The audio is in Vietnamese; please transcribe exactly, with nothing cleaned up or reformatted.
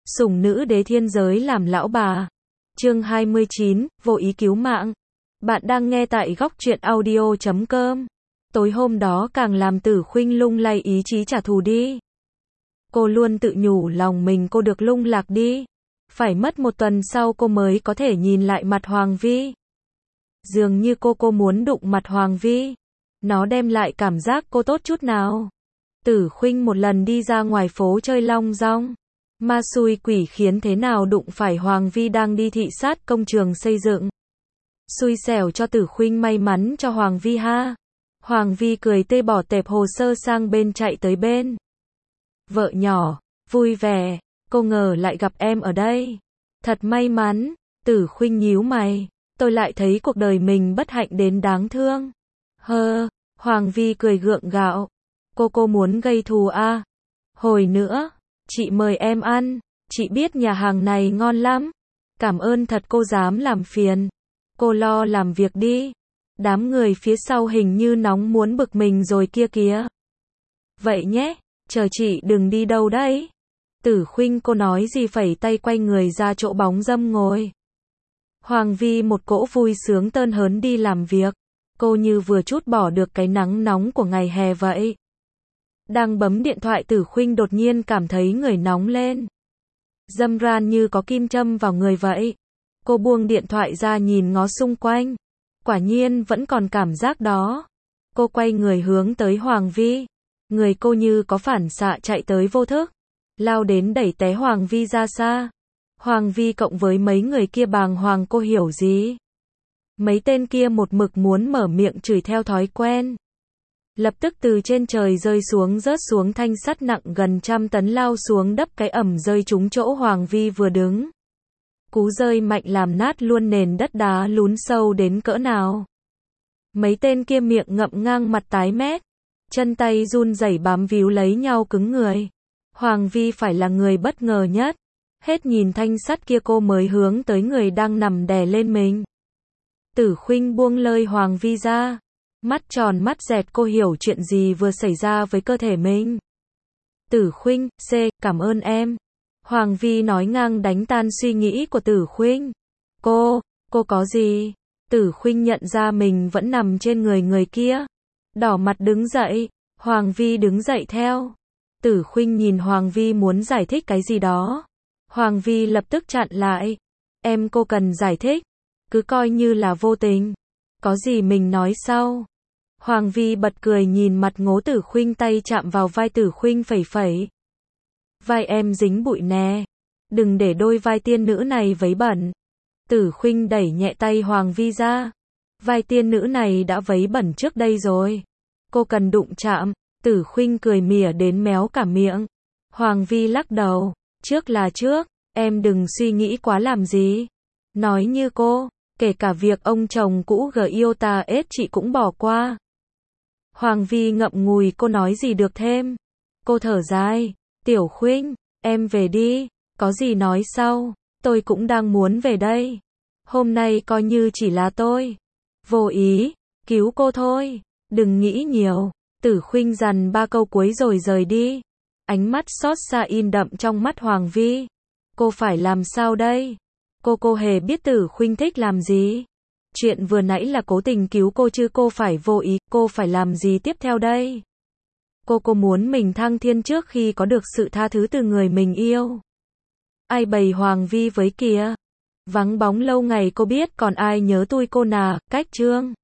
Sủng nữ đế thiên giới làm lão bà. Chương hai mươi chín, vô ý cứu mạng. Bạn đang nghe tại góc truyện audio chấm com. Tối hôm đó càng làm Tử Khuynh lung lay ý chí trả thù đi. Cô luôn tự nhủ lòng mình cô được lung lạc đi. Phải mất một tuần sau cô mới có thể nhìn lại mặt Hoàng Vi. Dường như cô cô muốn đụng mặt Hoàng Vi. Nó đem lại cảm giác cô tốt chút nào. Tử Khuynh một lần đi ra ngoài phố chơi long dong. Ma xui quỷ khiến thế nào đụng phải Hoàng Vi đang đi thị sát công trường xây dựng. Xui xẻo cho Tử Khuynh, may mắn cho Hoàng Vi ha. Hoàng Vi cười tươi bỏ tệp hồ sơ sang bên chạy tới bên. Vợ nhỏ, vui vẻ, cô ngờ lại gặp em ở đây. Thật may mắn. Tử Khuynh nhíu mày, tôi lại thấy cuộc đời mình bất hạnh đến đáng thương. Hơ, Hoàng Vi cười gượng gạo. Cô cô muốn gây thù à? Hồi nữa, chị mời em ăn, chị biết nhà hàng này ngon lắm. Cảm ơn thật, cô dám làm phiền. Cô lo làm việc đi. Đám người phía sau hình như nóng muốn bực mình rồi kia kìa. Vậy nhé, chờ chị đừng đi đâu đấy. Tử Khuynh cô nói gì phẩy tay quay người ra chỗ bóng râm ngồi. Hoàng Vi một cỗ vui sướng tơn hớn đi làm việc. Cô như vừa trút bỏ được cái nắng nóng của ngày hè vậy. Đang bấm điện thoại, Tử Khuynh đột nhiên cảm thấy người nóng lên. Dâm ran như có kim châm vào người vậy. Cô buông điện thoại ra nhìn ngó xung quanh. Quả nhiên vẫn còn cảm giác đó. Cô quay người hướng tới Hoàng Vi. Người cô như có phản xạ chạy tới vô thức. Lao đến đẩy té Hoàng Vi ra xa. Hoàng Vi cộng với mấy người kia bàng hoàng, cô hiểu gì? Mấy tên kia một mực muốn mở miệng chửi theo thói quen. Lập tức từ trên trời rơi xuống, rớt xuống thanh sắt nặng gần trăm tấn lao xuống đắp cái ẩm rơi trúng chỗ Hoàng Vi vừa đứng. Cú rơi mạnh làm nát luôn nền đất đá lún sâu đến cỡ nào. Mấy tên kia miệng ngậm ngang, mặt tái mét, chân tay run rẩy bám víu lấy nhau cứng người. Hoàng Vi phải là người bất ngờ nhất. Hết nhìn thanh sắt kia cô mới hướng tới người đang nằm đè lên mình. Tử Khuynh buông lơi Hoàng Vi ra. Mắt tròn mắt dẹt, cô hiểu chuyện gì vừa xảy ra với cơ thể mình. Tử Khuynh, C, cảm ơn em. Hoàng Vi nói ngang đánh tan suy nghĩ của Tử Khuynh. Cô, cô có gì? Tử Khuynh nhận ra mình vẫn nằm trên người người kia. Đỏ mặt đứng dậy. Hoàng Vi đứng dậy theo. Tử Khuynh nhìn Hoàng Vi muốn giải thích cái gì đó. Hoàng Vi lập tức chặn lại. Em, cô cần giải thích. Cứ coi như là vô tình. Có gì mình nói sau. Hoàng Vi bật cười nhìn mặt ngố Tử Khuynh, tay chạm vào vai Tử Khuynh phẩy phẩy. Vai em dính bụi nè. Đừng để đôi vai tiên nữ này vấy bẩn. Tử Khuynh đẩy nhẹ tay Hoàng Vi ra. Vai tiên nữ này đã vấy bẩn trước đây rồi. Cô cần đụng chạm. Tử Khuynh cười mỉa đến méo cả miệng. Hoàng Vi lắc đầu. Trước là trước. Em đừng suy nghĩ quá làm gì. Nói như cô. Kể cả việc ông chồng cũ Giota ết chị cũng bỏ qua. Hoàng Vi ngậm ngùi, cô nói gì được thêm. Cô thở dài. Tiểu Khuynh, em về đi. Có gì nói sau. Tôi cũng đang muốn về đây. Hôm nay coi như chỉ là tôi vô ý cứu cô thôi. Đừng nghĩ nhiều. Tử Khuynh dằn ba câu cuối rồi rời đi. Ánh mắt xót xa in đậm trong mắt Hoàng Vi. Cô phải làm sao đây? Cô cô hề biết Tử Khuynh thích làm gì. Chuyện vừa nãy là cố tình cứu cô chứ cô phải vô ý. Cô phải làm gì tiếp theo đây? Cô cô muốn mình thăng thiên trước khi có được sự tha thứ từ người mình yêu. Ai bày Hoàng Vi với kìa. Vắng bóng lâu ngày cô biết còn ai nhớ tui cô nà. Cách chương